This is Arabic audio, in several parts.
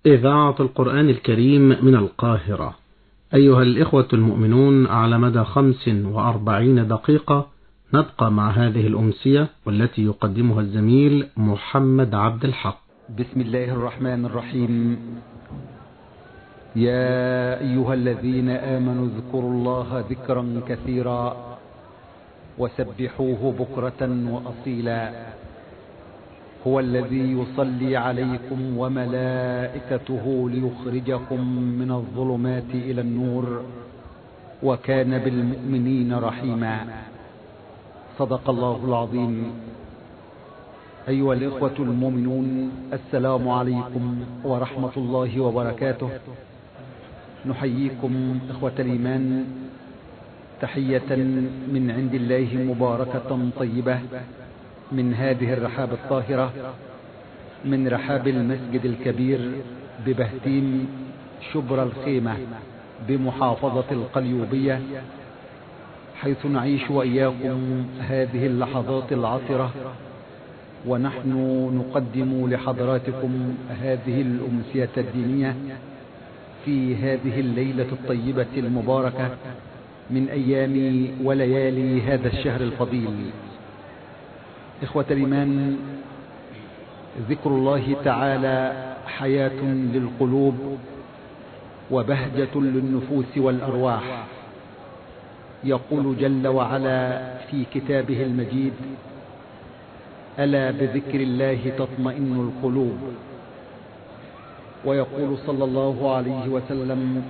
إذاعة القرآن الكريم من القاهرة. أيها الإخوة المؤمنون، على مدى 45 دقيقة نبقى مع هذه الأمسية والتي يقدمها الزميل محمد عبد الحق. بسم الله الرحمن الرحيم. يا أيها الذين آمنوا اذكروا الله ذكرا كثيرا وسبحوه بكرة وأصيلا. هو الذي يصلي عليكم وملائكته ليخرجكم من الظلمات إلى النور وكان بالمؤمنين رحيما. صدق الله العظيم. أيها الإخوة المؤمنون، السلام عليكم ورحمة الله وبركاته. نحييكم إخوة الإيمان تحية من عند الله مباركة طيبة من هذه الرحاب الطاهرة، من رحاب المسجد الكبير ببهتيم شبر الخيمة بمحافظة القليوبية، حيث نعيش وإياكم هذه اللحظات العطرة ونحن نقدم لحضراتكم هذه الأمسية الدينية في هذه الليلة الطيبة المباركة من أيام وليالي هذا الشهر الفضيل. إخوة الإيمان، ذكر الله تعالى حياة للقلوب وبهجة للنفوس والأرواح. يقول جل وعلا في كتابه المجيد: ألا بذكر الله تطمئن القلوب. ويقول صلى الله عليه وسلم: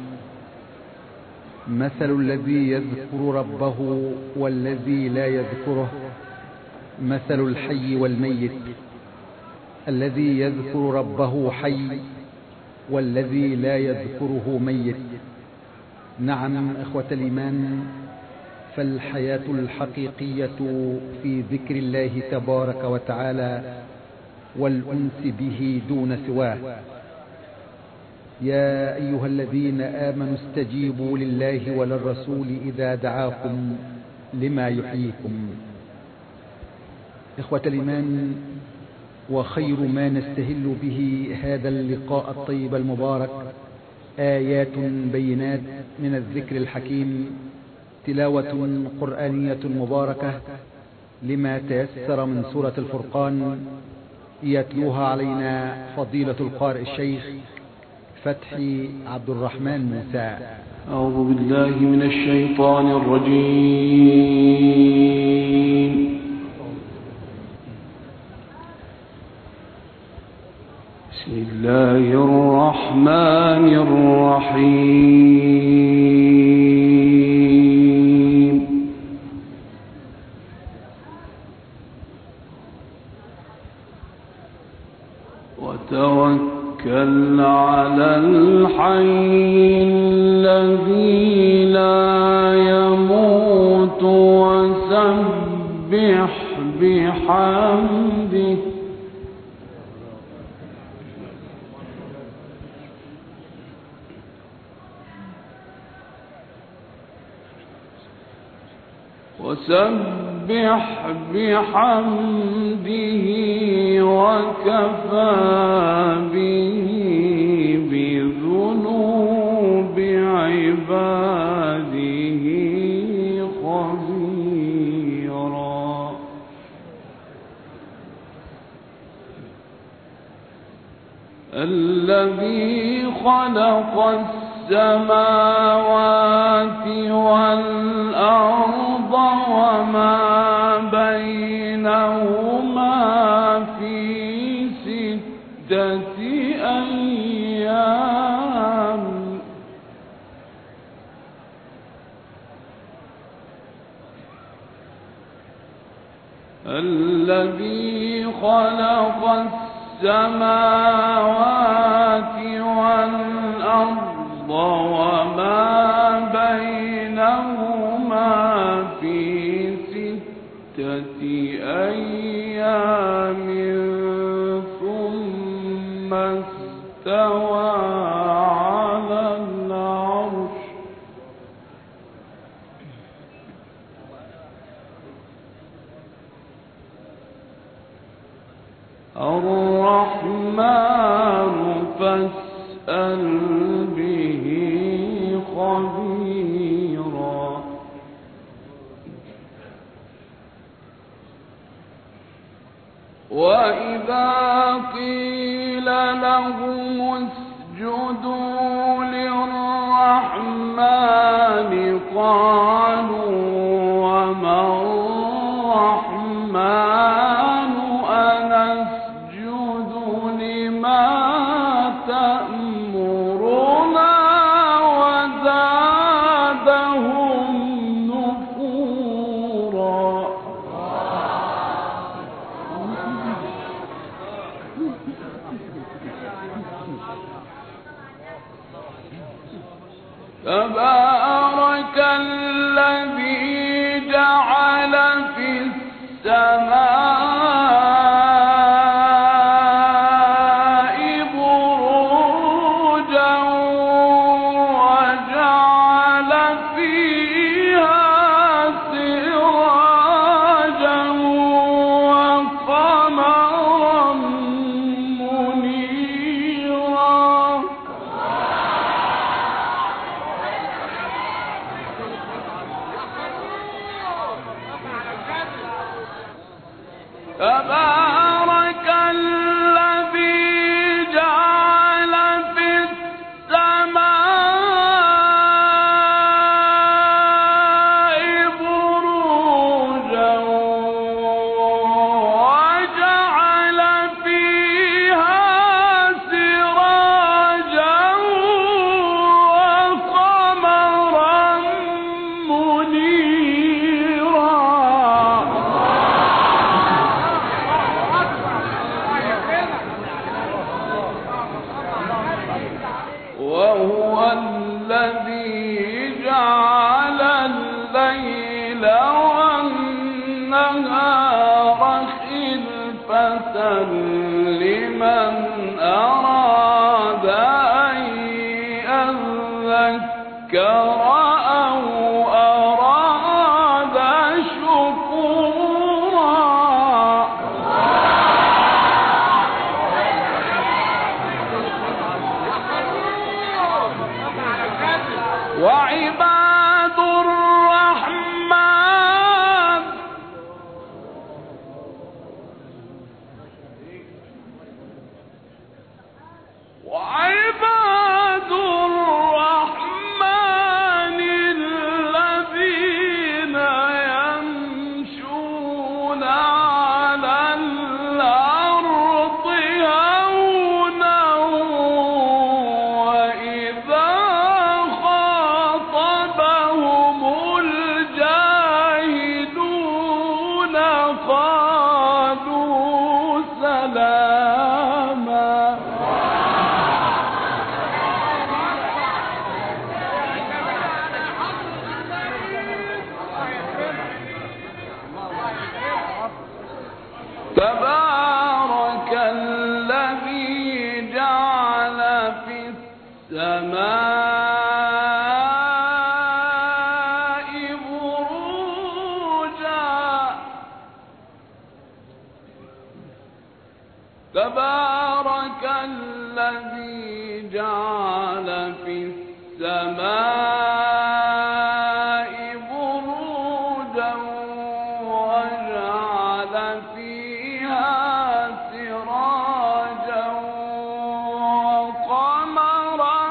مثل الذي يذكر ربه والذي لا يذكره مثل الحي والميت. الذي يذكر ربه حي والذي لا يذكره ميت. نعم إخوة الإيمان، فالحياة الحقيقية في ذكر الله تبارك وتعالى والأنس به دون سواه. يا أيها الذين آمنوا استجيبوا لله وللرسول إذا دعاكم لما يحييكم. إخوة الإيمان، وخير ما نستهل به هذا اللقاء الطيب المبارك آيات بينات من الذكر الحكيم، تلاوة قرآنية مباركة لما تيسر من سورة الفرقان، يتلوها علينا فضيلة القارئ الشيخ فتحي عبد الرحمن موسى. أعوذ بالله من الشيطان الرجيم. بسم الله الرحمن الرحيم. وتوكل على الحي الذي لا يموت وسبح بحمده وكفى به بذنوب عباده خبيرا. الذي خلق السماوات والأرض وما بينهما في 6 أيام. الذي خلق السماوات والأرض وما بينهما في 6 أيام ثم استوى على العرش. الرحمن فاسأل فاسأل به خبيرا وإذا قيل لهم اسجدوا للرحمن قالوا وما الرحمن أنسجد لما تأمرنا وزادهم نفورا تبارك الذي جعل في السماء بروجا وجعل فيها سراجا وقمرا منيرا تبارك الذي جعل في السماء بروجا وجعل فيها سراجا وقمرا منيرا وهو الذي جعل الليل والنهار خلفة لمن أراد أن يذكر أو أراد شكورا وعباد الرحمن الذين يمشون على الأرض هونا وإذا خاطبهم الجاهلون قالوا سلاما تبارك الذي جعل في السماء بروجا تبارك الذي جعل في السماء بروجا وجعل فيها سراجا وقمرا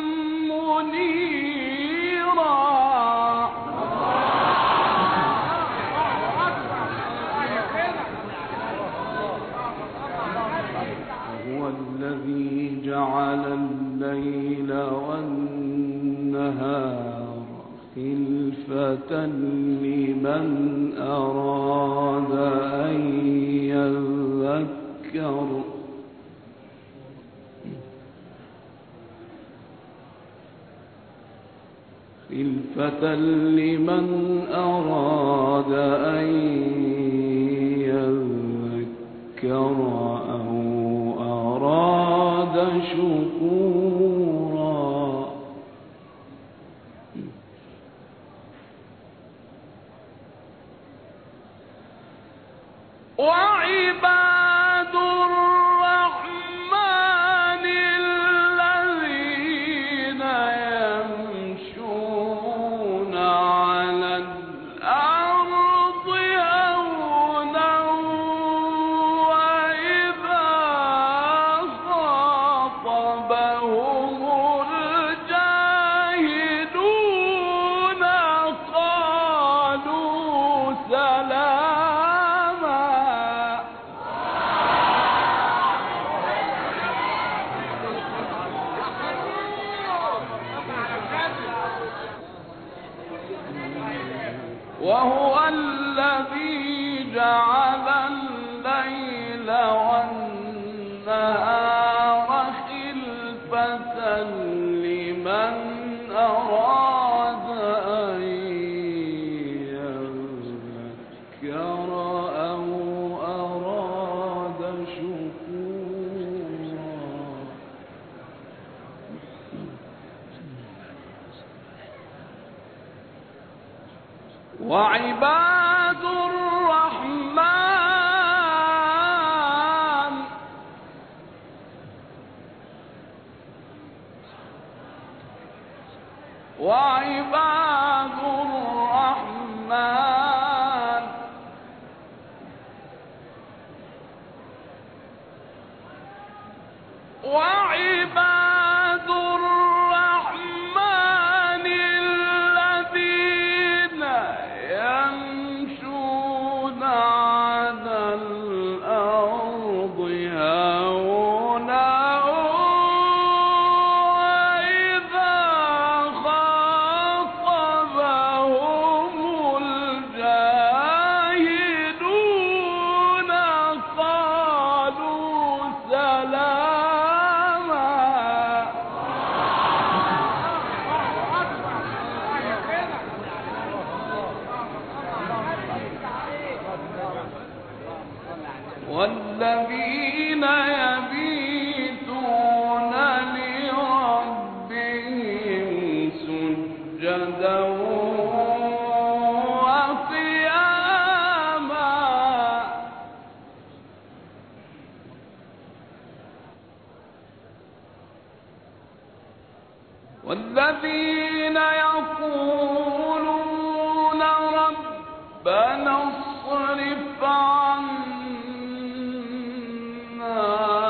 منيرا وهو الذي جعل الليل والنهار خلفة لمن أراد أن يذكر أو أراد شكورا وعباد الرحمن الذين وهو الذي جعل الليل والنهار خلفة لمن أراد أن يذكر أو أراد شكورا. وعباد الرحمن وعباد الرحمن الذين يمشون على الأرض هونا وإذا خاطبهم الجاهلون قالوا سلاما. والذين يبيتون لربهم سجدا وقياما. والذين يقولون ربنا اصرف عنا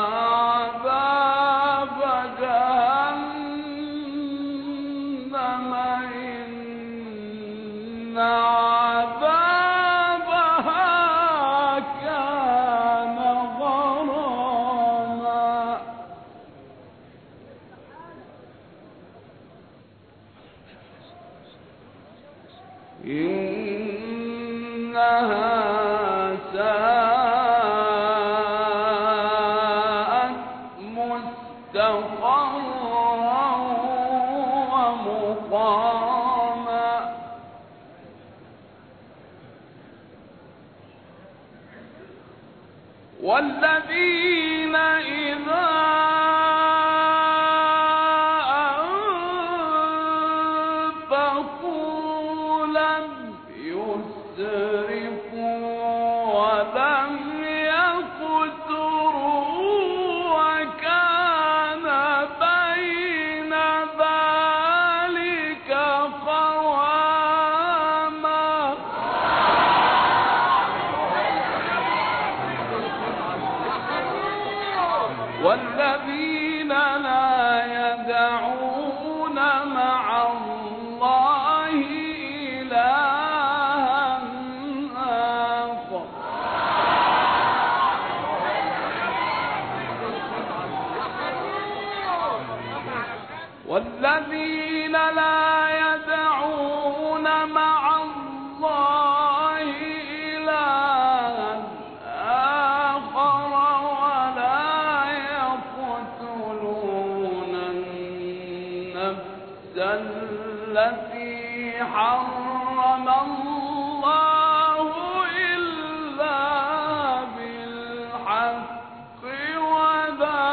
عذاب جهنم إن عذابها كان غراما. إنها ساءت مستقرا ومقاما. والذين إذا أنفقوا لم يسرفوا ولم يقتروا وكان بين ذلك قواما. والذين لا يدعون مع الله إلها آخر. والذين لا يدعون مع الله إلها آخر ولا يقتلون النفس التي حرم الله إلا بالحق ولا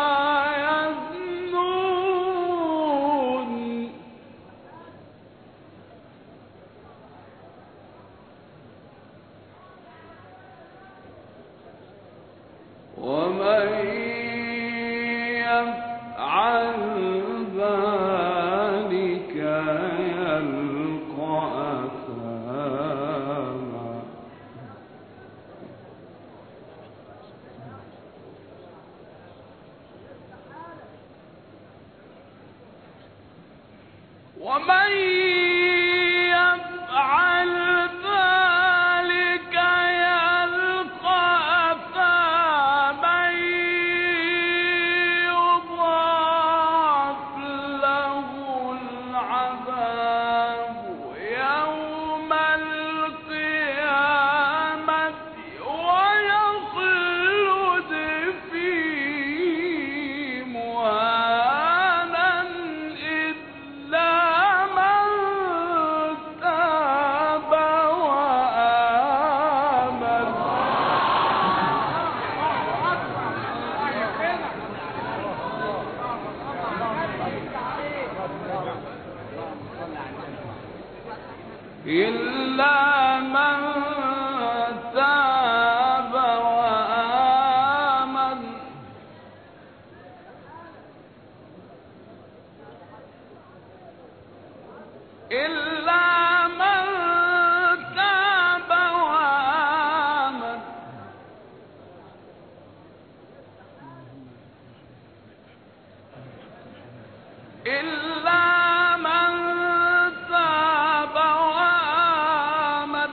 يزنون. ومن يفعل ذلك يلقى أثاما. ومن يفعل ذلك يلقى أثاما يضاعف له العذاب يوم القيامة إلا من تاب وآمن إلا من تاب وآمن إلا من تاب وآمن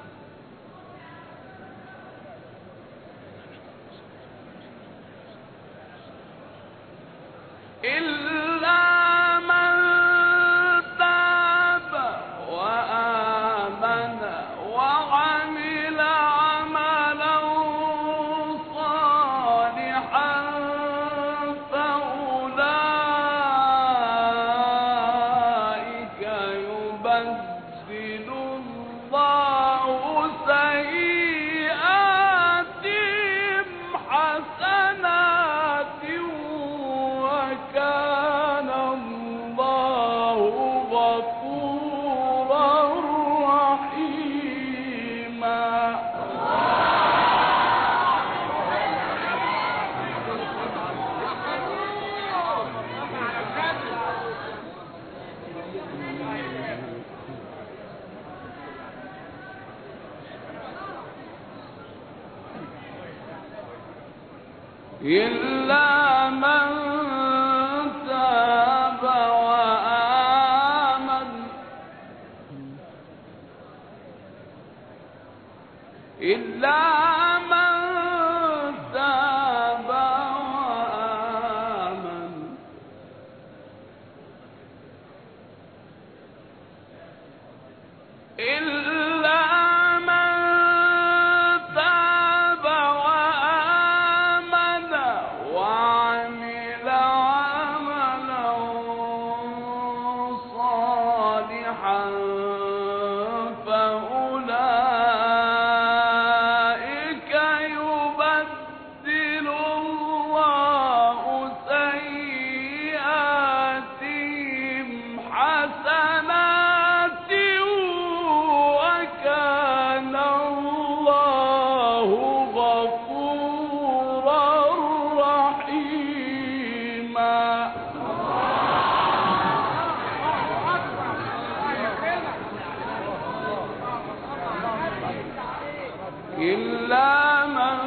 إلا من تاب وآمن وعمل عملا صالحا فأولئك يبدل الله سيئاتهم حسنات وكان الله غفورا رحيما. إلا من تاب وآمن إلا من تاب وآمن إلا من تاب وآمن وعمل عملا صالحا فأولئك يبدل الله سيئاتهم حسنات وكان الله غفورا رحيما. إلا من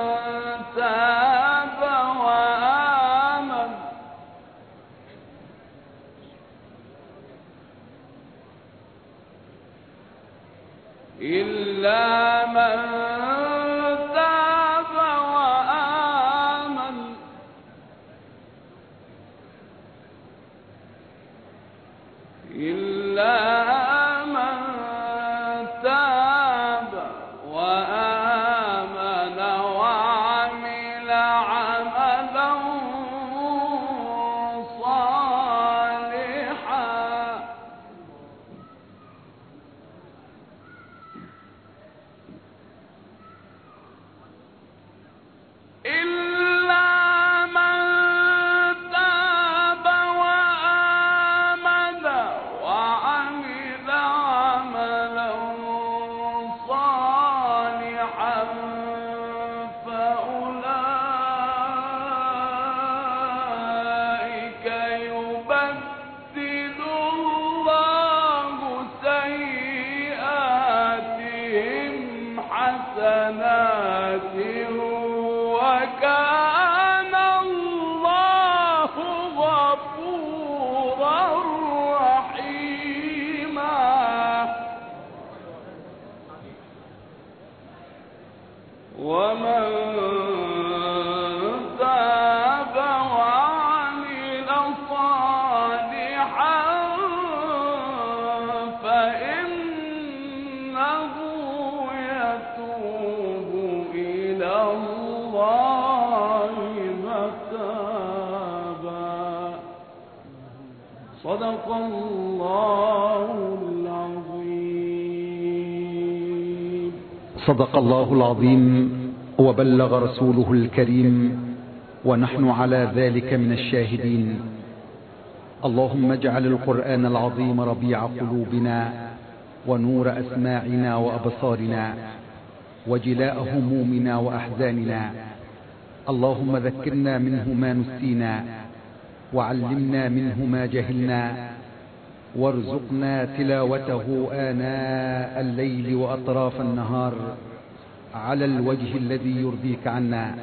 تاب وآمن إلا من تاب وآمن إلا من تاب وآمن وعمل عملا صالحا إلا من تاب وآمن وعمل عملا صالحا فأولئك يبدل الله سيئاتهم حسنات وكان الله غفورا رحيما. ومن تاب وعمل صالحا فإنه يتوب إلى الله متابا. صدق الله العظيم. صدق الله العظيم وبلغ رسوله الكريم ونحن على ذلك من الشاهدين. اللهم اجعل القرآن العظيم ربيع قلوبنا ونور أسماعنا وأبصارنا وجلاء همومنا وأحزاننا. اللهم ذكرنا منه ما نسينا، وعلمنا منه ما جهلنا، وارزقنا تلاوته آناء الليل وأطراف النهار على الوجه الذي يرضيك عنا.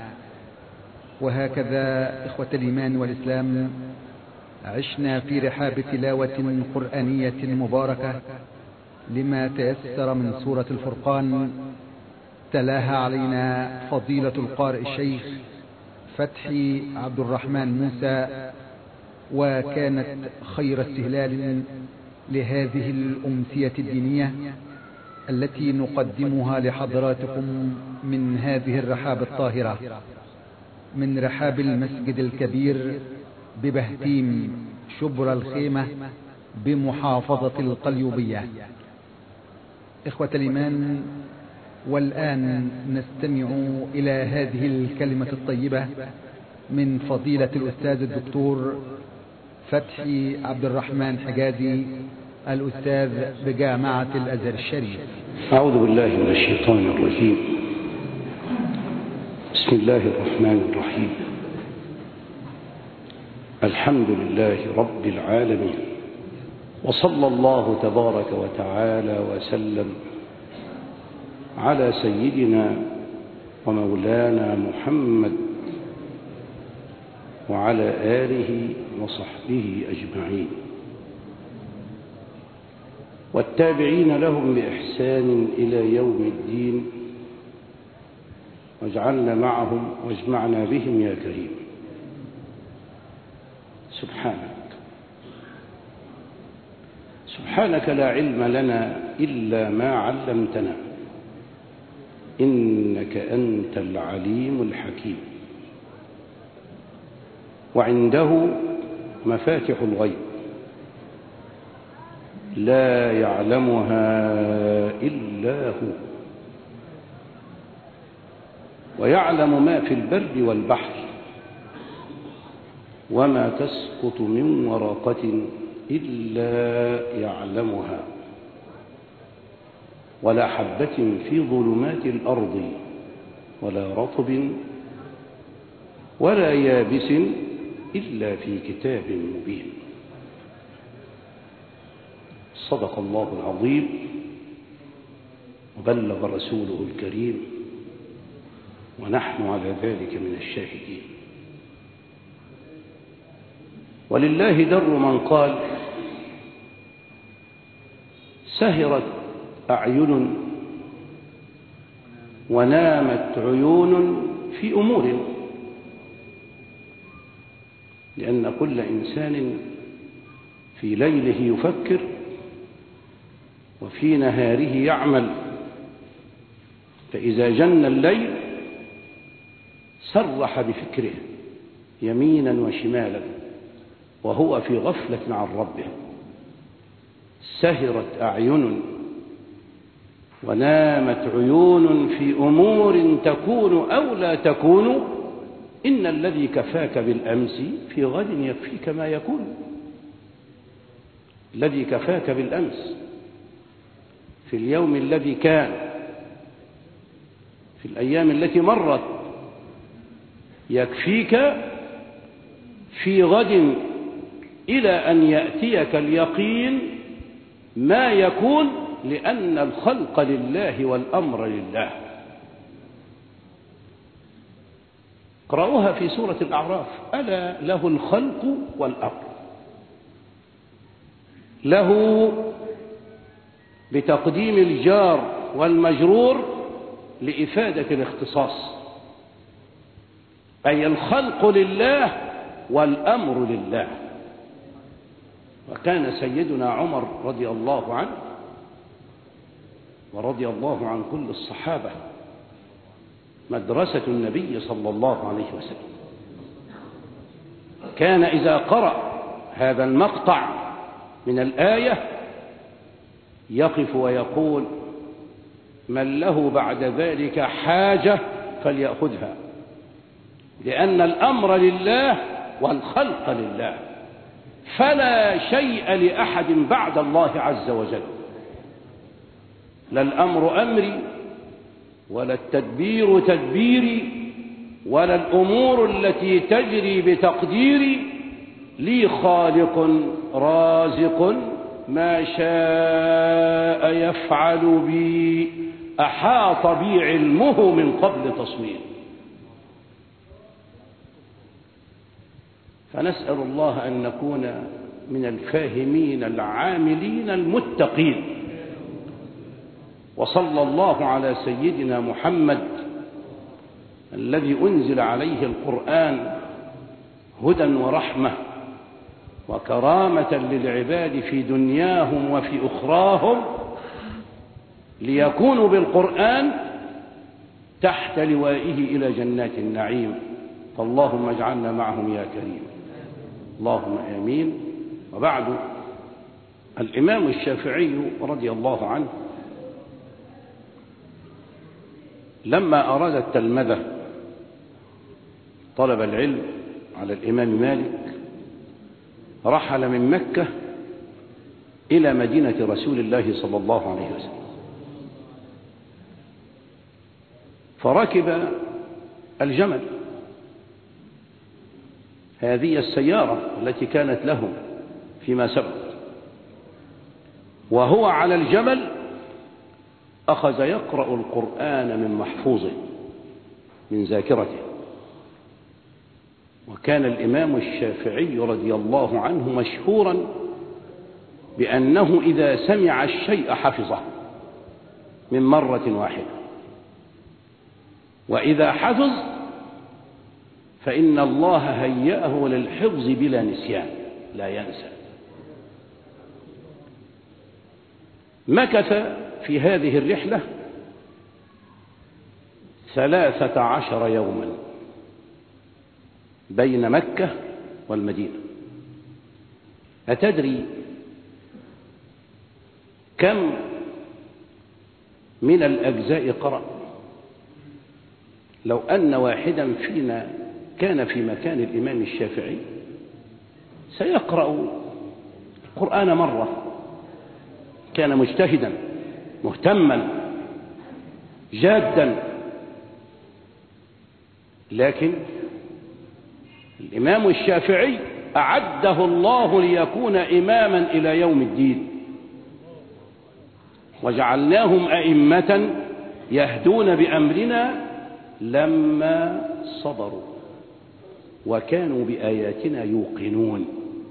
وهكذا إخوة الإيمان والإسلام عشنا في رحاب تلاوة قرآنية مباركة لما تيسر من سورة الفرقان، تلاها علينا فضيلة القارئ الشيخ فتحي عبد الرحمن موسى، وكانت خير استهلال لهذه الأمسية الدينية التي نقدمها لحضراتكم من هذه الرحاب الطاهرة، من رحاب المسجد الكبير ببهتيم شبرا الخيمة بمحافظة القليوبية. إخوة الإيمان، والآن نستمع إلى هذه الكلمة الطيبة من فضيلة الأستاذ الدكتور فتحي عبد الرحمن حجازي، الأستاذ بجامعة الأزهر الشريف. أعوذ بالله من الشيطان الرجيم. بسم الله الرحمن الرحيم. الحمد لله رب العالمين، وصلى الله تبارك وتعالى وسلم على سيدنا ومولانا محمد وعلى آله وصحبه أجمعين، والتابعين لهم بإحسان إلى يوم الدين، واجعلنا معهم واجمعنا بهم يا كريم. سبحانك لا علم لنا إلا ما علمتنا، إنك أنت العليم الحكيم. وعنده مفاتح الغيب لا يعلمها إلا هو، ويعلم ما في البر والبحر، وما تسقط من ورقة إلا يعلمها، ولا حبة في ظلمات الأرض ولا رطب ولا يابس إلا في كتاب مبين. صدق الله العظيم، وبلغ رسوله الكريم، ونحن على ذلك من الشاهدين. ولله در من قال: سهرت أعين ونامت عيون في أمور، لأن كل إنسان في ليله يفكر وفي نهاره يعمل، فإذا جن الليل سرح بفكره يمينا وشمالا وهو في غفلة عن ربه. سهرت أعين ونامت عيون في أمور تكون أو لا تكون، إن الذي كفاك بالأمس في غد يكفيك ما يكون. الذي كفاك بالأمس في اليوم الذي كان، في الأيام التي مرت، يكفيك في غد إلى أن يأتيك اليقين ما يكون، لأن الخلق لله والأمر لله. اقرأوها في سورة الأعراف: ألا له الخلق والأمر. له بتقديم الجار والمجرور لإفادة الاختصاص، أي الخلق لله والأمر لله. وكان سيدنا عمر رضي الله عنه ورضي الله عن كل الصحابة مدرسة النبي صلى الله عليه وسلم. كان إذا قرأ هذا المقطع من الآية يقف ويقول: من له بعد ذلك حاجة فليأخذها، لأن الأمر لله والخلق لله، فلا شيء لأحد بعد الله عز وجل. لا الأمر أمري ولا التدبير تدبيري ولا الأمور التي تجري بتقديري، لي خالق رازق ما شاء يفعل بي، أحاط بي علمه من قبل تصوير. فنسأل الله أن نكون من الفاهمين العاملين المتقين. وصلى الله على سيدنا محمد الذي أنزل عليه القرآن هدى ورحمة وكرامة للعباد في دنياهم وفي أخراهم، ليكونوا بالقرآن تحت لوائه إلى جنات النعيم. فاللهم اجعلنا معهم يا كريم، اللهم آمين. وبعد، الإمام الشافعي رضي الله عنه لما أراد التلمذة طلب العلم على الإمام مالك رحل من مكة إلى مدينة رسول الله صلى الله عليه وسلم، فركب الجمل، هذه السيارة التي كانت له فيما سبق، وهو على الجمل أخذ يقرأ القرآن من محفوظه من ذاكرته. وكان الإمام الشافعي رضي الله عنه مشهورا بأنه إذا سمع الشيء حفظه من مرة واحدة، وإذا حفظ فإن الله هيأه للحفظ بلا نسيان، لا ينسى. مكث في هذه الرحلة 13 يوما بين مكة والمدينة. أتدري كم من الأجزاء قرأ؟ لو أن واحدا فينا كان في مكان الإمام الشافعي سيقرأ القرآن مرة، كان مجتهدا مهتما جادا، لكن الإمام الشافعي أعده الله ليكون إماما إلى يوم الدين، وجعلناهم أئمة يهدون بأمرنا لما صبروا وكانوا بآياتنا يوقنون.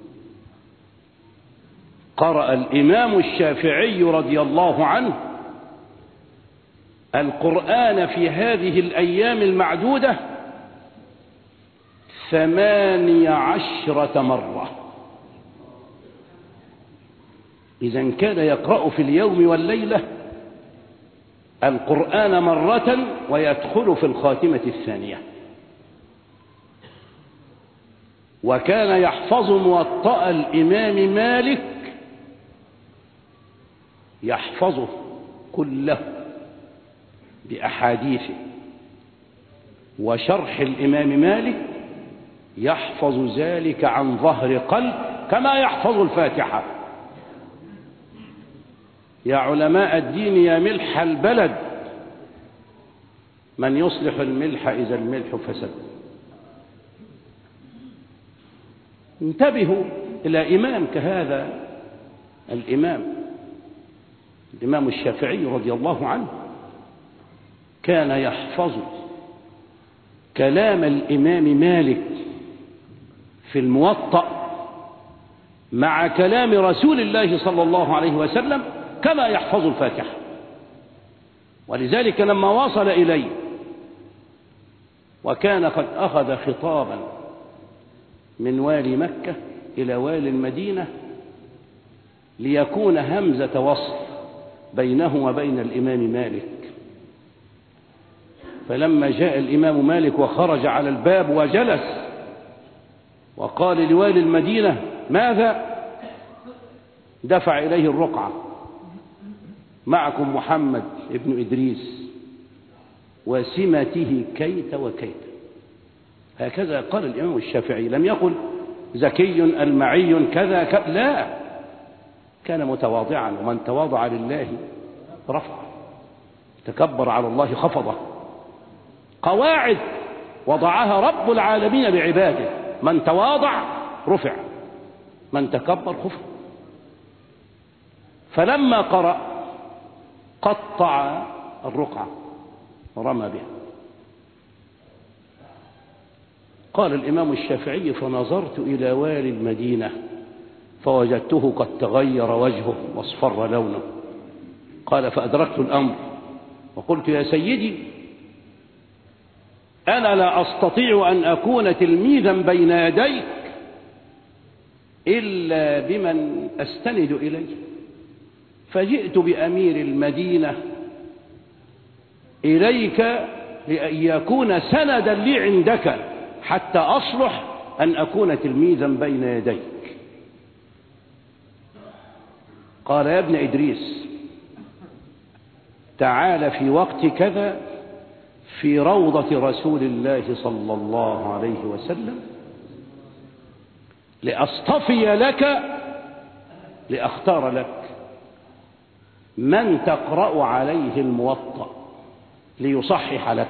قرأ الإمام الشافعي رضي الله عنه القرآن في هذه الأيام المعدودة 18 مرة. إذن كان يقرأ في اليوم والليلة القرآن مرة ويدخل في الخاتمة الثانية. وكان يحفظ موطأ الإمام مالك، يحفظه كله بأحاديثه، وشرح الإمام مالك يحفظ ذلك عن ظهر قلب كما يحفظ الفاتحة. يا علماء الدين يا ملح البلد، من يصلح الملح إذا الملح فسد. انتبهوا إلى إمام كهذا الإمام الشافعي رضي الله عنه، كان يحفظ كلام الإمام مالك في الموطأ مع كلام رسول الله صلى الله عليه وسلم كما يحفظ الفاتحة. ولذلك لما وصل إليه وكان قد أخذ خطابا من والي مكة إلى والي المدينة ليكون همزة وصل بينه وبين الإمام مالك، فلما جاء الإمام مالك وخرج على الباب وجلس وقال لوالي المدينة ماذا؟ دفع إليه الرقعة: معكم محمد ابن إدريس وسمته كيت وكيت. هكذا قال الإمام الشافعي، لم يقل زكي المعي كذا لا، كان متواضعا، ومن تواضع لله رفعه. تكبر على الله خفضه. قواعد وضعها رب العالمين لعباده، من تواضع رفع، من تكبر خفض. فلما قرأ قطع الرقعة ورمى بها. قال الإمام الشافعي: فنظرت إلى والي المدينة فوجدته قد تغير وجهه واصفر لونه. قال: فأدركت الأمر وقلت: يا سيدي، أنا لا أستطيع أن أكون تلميذا بين يديك إلا بمن أستند إليه، فجئت بأمير المدينة إليك لأن يكون سندا لي عندك حتى أصلح أن أكون تلميذا بين يديك. قال: يا ابن إدريس، تعال في وقت كذا في روضة رسول الله صلى الله عليه وسلم لأصطفي لك، لأختار لك من تقرأ عليه الموطأ ليصحح لك.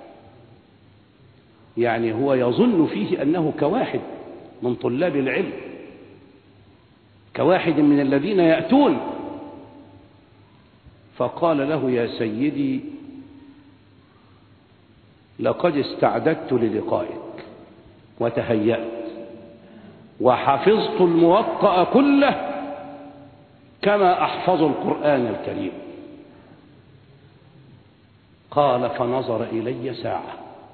يعني هو يظن فيه أنه كواحد من طلاب العلم، كواحد من الذين يأتون. فقال له: يا سيدي، لقد استعددت للقائك وتهيأت وحفظت الموطأ كله كما أحفظ القرآن الكريم. قال: فنظر إلي ساعة.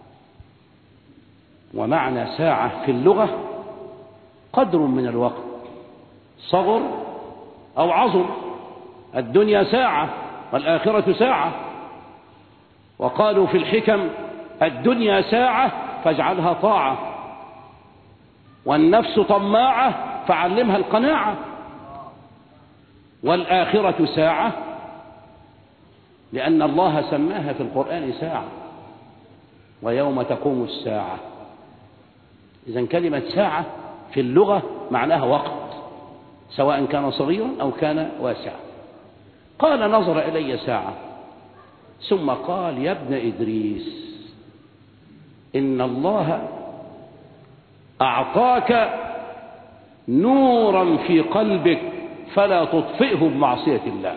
ومعنى ساعة في اللغة قدر من الوقت، صغر أو عظم. الدنيا ساعة والآخرة ساعة. وقالوا في الحكم: الدنيا ساعة فاجعلها طاعة، والنفس طماعة فعلمها القناعة، والآخرة ساعة لأن الله سماها في القرآن ساعة، ويوم تقوم الساعة. إذن كلمة ساعة في اللغة معناها وقت، سواء كان صغيرا أو كان واسعا. قال: نظر إلي ساعة ثم قال: يا ابن إدريس، إن الله أعطاك نورا في قلبك فلا تطفئه بمعصية الله.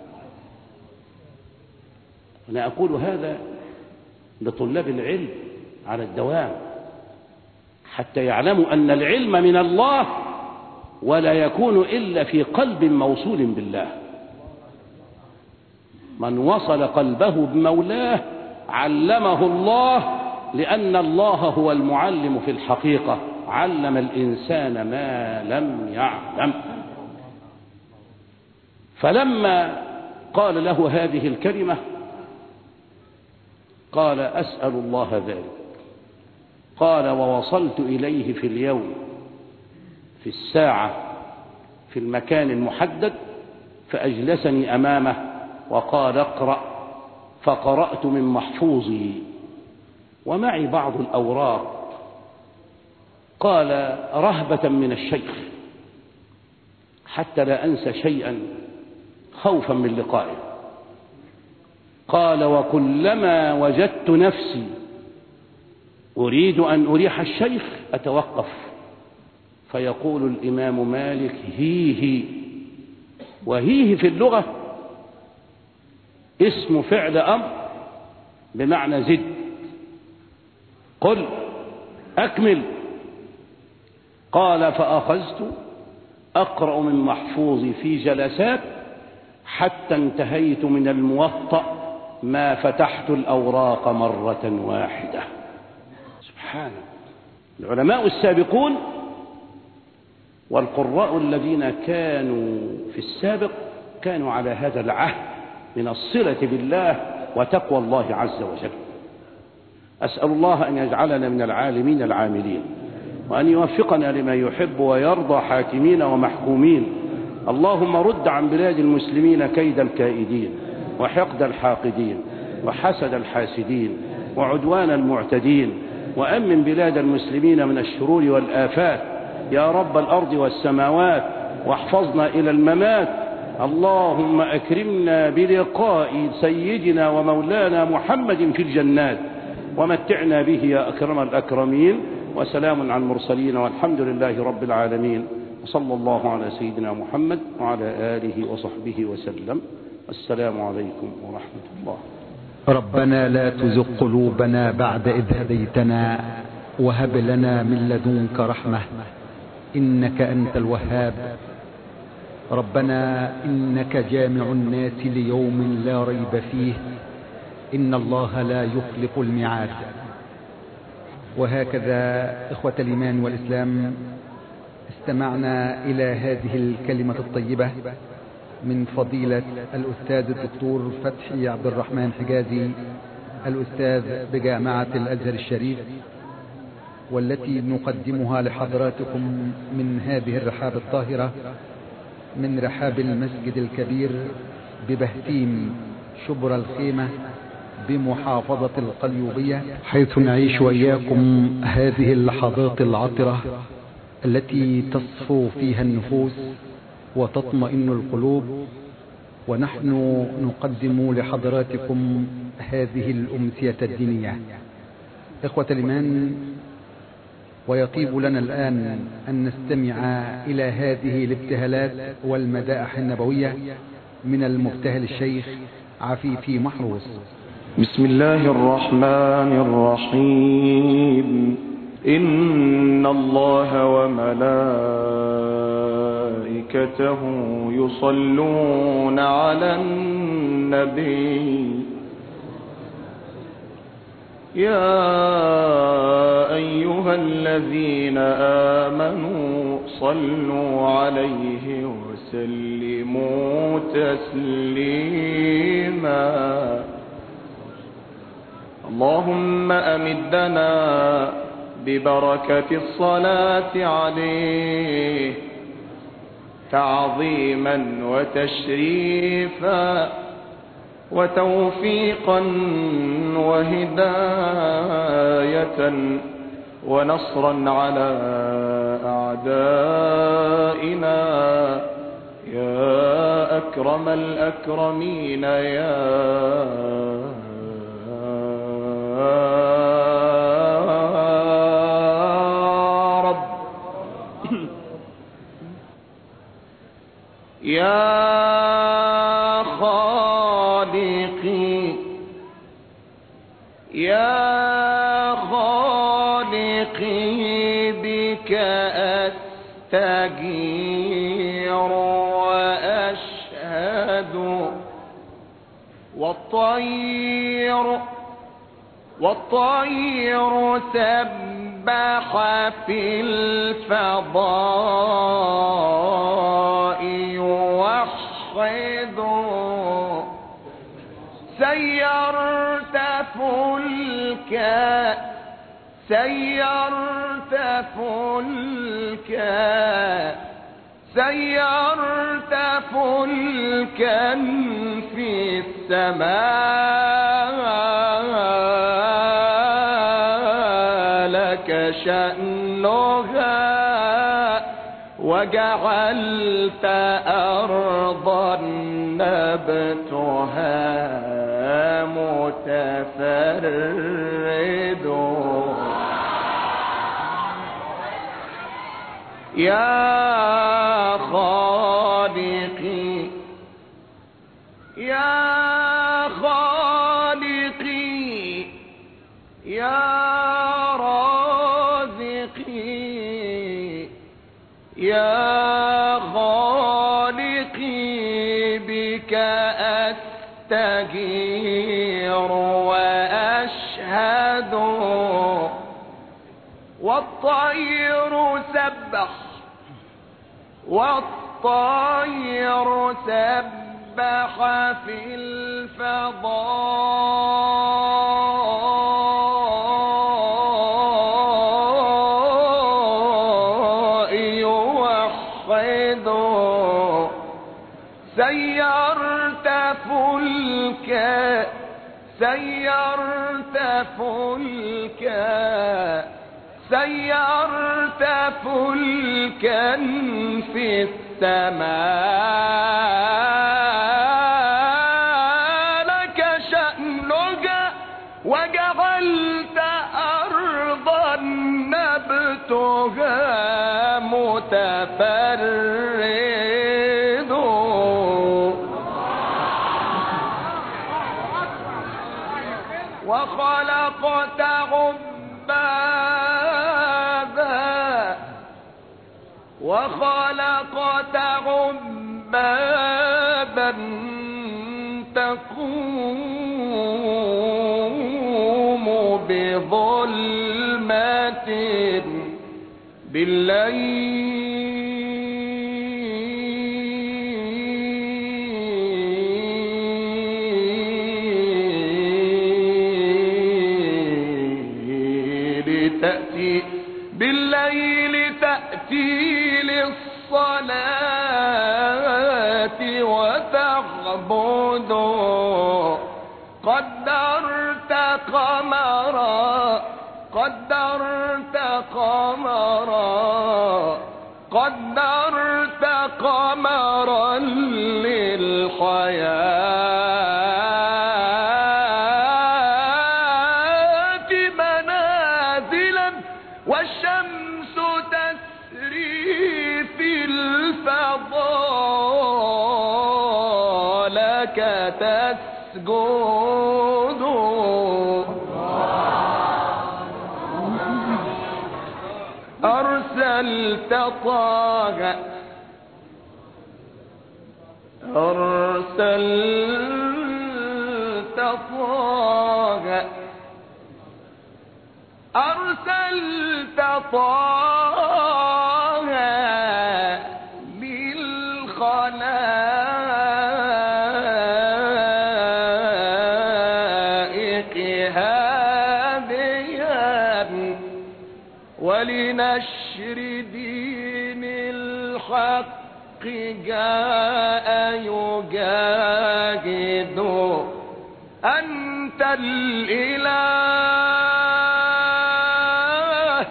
أنا أقول هذا لطلاب العلم على الدوام حتى يعلموا أن العلم من الله ولا يكون إلا في قلب موصول بالله. من وصل قلبه بمولاه علمه الله، لأن الله هو المعلم في الحقيقة، علم الإنسان ما لم يعلم. فلما قال له هذه الكلمة قال: أسأل الله ذلك. قال: ووصلت إليه في اليوم في الساعة في المكان المحدد، فأجلسني أمامه وقال: اقرأ. فقرأت من محفوظي ومعي بعض الأوراق. قال: رهبة من الشيخ حتى لا أنسى شيئا خوفا من لقائه. قال: وكلما وجدت نفسي أريد أن أريح الشيخ أتوقف، فيقول الإمام مالك: هيه. وهيه في اللغة اسم فعل أمر بمعنى زد، قل، أكمل. قال: فأخذت أقرأ من محفوظي في جلسات حتى انتهيت من الموطأ ما فتحت الأوراق مرة واحدة. سبحان الله. العلماء السابقون والقراء الذين كانوا في السابق كانوا على هذا العهد من الصلة بالله وتقوى الله عز وجل. أسأل الله أن يجعلنا من العالمين العاملين، وأن يوفقنا لما يحب ويرضى حاكمين ومحكومين. اللهم رد عن بلاد المسلمين كيد الكائدين وحقد الحاقدين وحسد الحاسدين وعدوان المعتدين، وأمن بلاد المسلمين من الشرور والآفات يا رب الأرض والسماوات، واحفظنا إلى الممات اللهم أكرمنا بلقاء سيدنا ومولانا محمد في الجنات ومتعنا به يا أكرم الأكرمين. وسلام على المرسلين والحمد لله رب العالمين، وصلى الله على سيدنا محمد وعلى آله وصحبه وسلم. السلام عليكم ورحمة الله. ربنا لا تزغ قلوبنا بعد إذ هديتنا وهب لنا من لدنك رحمة إنك أنت الوهاب. ربنا إنك جامع الناس ليوم لا ريب فيه إن الله لا يخلف الميعاد. وهكذا إخوة الإيمان والإسلام استمعنا إلى هذه الكلمة الطيبة من فضيلة الأستاذ الدكتور فتحي عبد الرحمن حجازي، الأستاذ بجامعة الأزهر الشريف، والتي نقدمها لحضراتكم من هذه الرحاب الطاهرة، من رحاب المسجد الكبير ببهتيم شبرا الخيمة بمحافظة القليوبية، حيث نعيش وإياكم هذه اللحظات العطرة التي تصفو فيها النفوس وتطمئن القلوب، ونحن نقدم لحضراتكم هذه الأمسية الدينية. إخوة الإيمان، ويطيب لنا الآن أن نستمع إلى هذه الابتهالات والمدائح النبوية من المبتهل الشيخ عفيفي محروس. بسم الله الرحمن الرحيم. إن الله وملائكته يصلون على النبي يا أيها الذين آمنوا صلوا عليه وسلموا تسليما. اللهم أمدنا ببركة الصلاة عليه تعظيما وتشريفا وتوفيقا وهداية ونصرا على أعدائنا يا أكرم الأكرمين يا رب. يا خالقي يا خالقي بك أستجير وأشهد والطير سبح في الفضاء يوحد سيرت فلكا في السماء لك شأنها وجعلت أرضا نبتها متفرد. يا خالقي يا خالقي يا رازقي يا خالقي بك أستجير وأشهد والطير سبح في الفضاء يوحد سيرت فلكا في السماء لك شأنها وجعلت أرضا نبتها متفرد وخلقت عبابا تقوم بظلمة بالليل تأتي للصلاة وتعبد قدرت قمرا للحياة منازلا والشمس تسري في الفضاء لك تسجد أرسلت طه للخلائق هاديا ولنشر دين الحق جاء يجاهد أنت الإله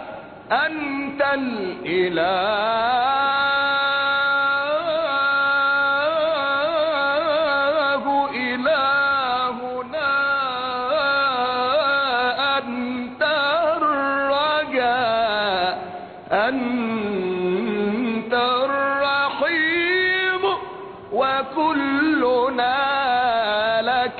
إلهنا أنت الرجاء أنت الرحيم وكلنا لك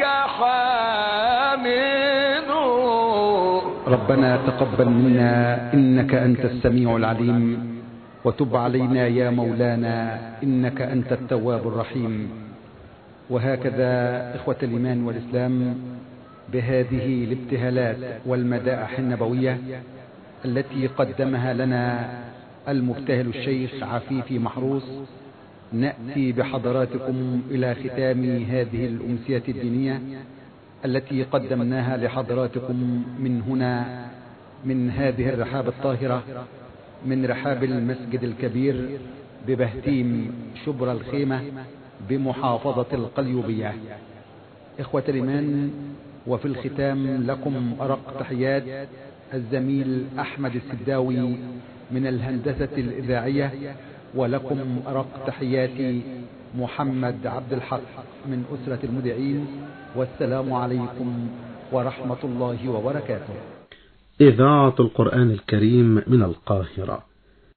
حامد. ربنا تقبل منا إنك أنت السميع العليم وتب علينا يا مولانا إنك أنت التواب الرحيم. وهكذا إخوة الإيمان والإسلام بهذه الابتهالات والمدائح النبوية التي قدمها لنا المبتهل الشيخ عفيفي محروس نأتي بحضراتكم إلى ختام هذه الأمسية الدينية التي قدمناها لحضراتكم من هنا من هذه الرحاب الطاهرة من رحاب المسجد الكبير ببهتيم شبرا الخيمة بمحافظة القليوبية. إخوة الإيمان، وفي الختام لكم أرق تحيات الزميل أحمد السداوي من الهندسة الإذاعية، ولكم أرق تحياتي محمد عبد الحق من أسرة المذيعين، والسلام عليكم ورحمة الله وبركاته. إذاعة القرآن الكريم من القاهرة.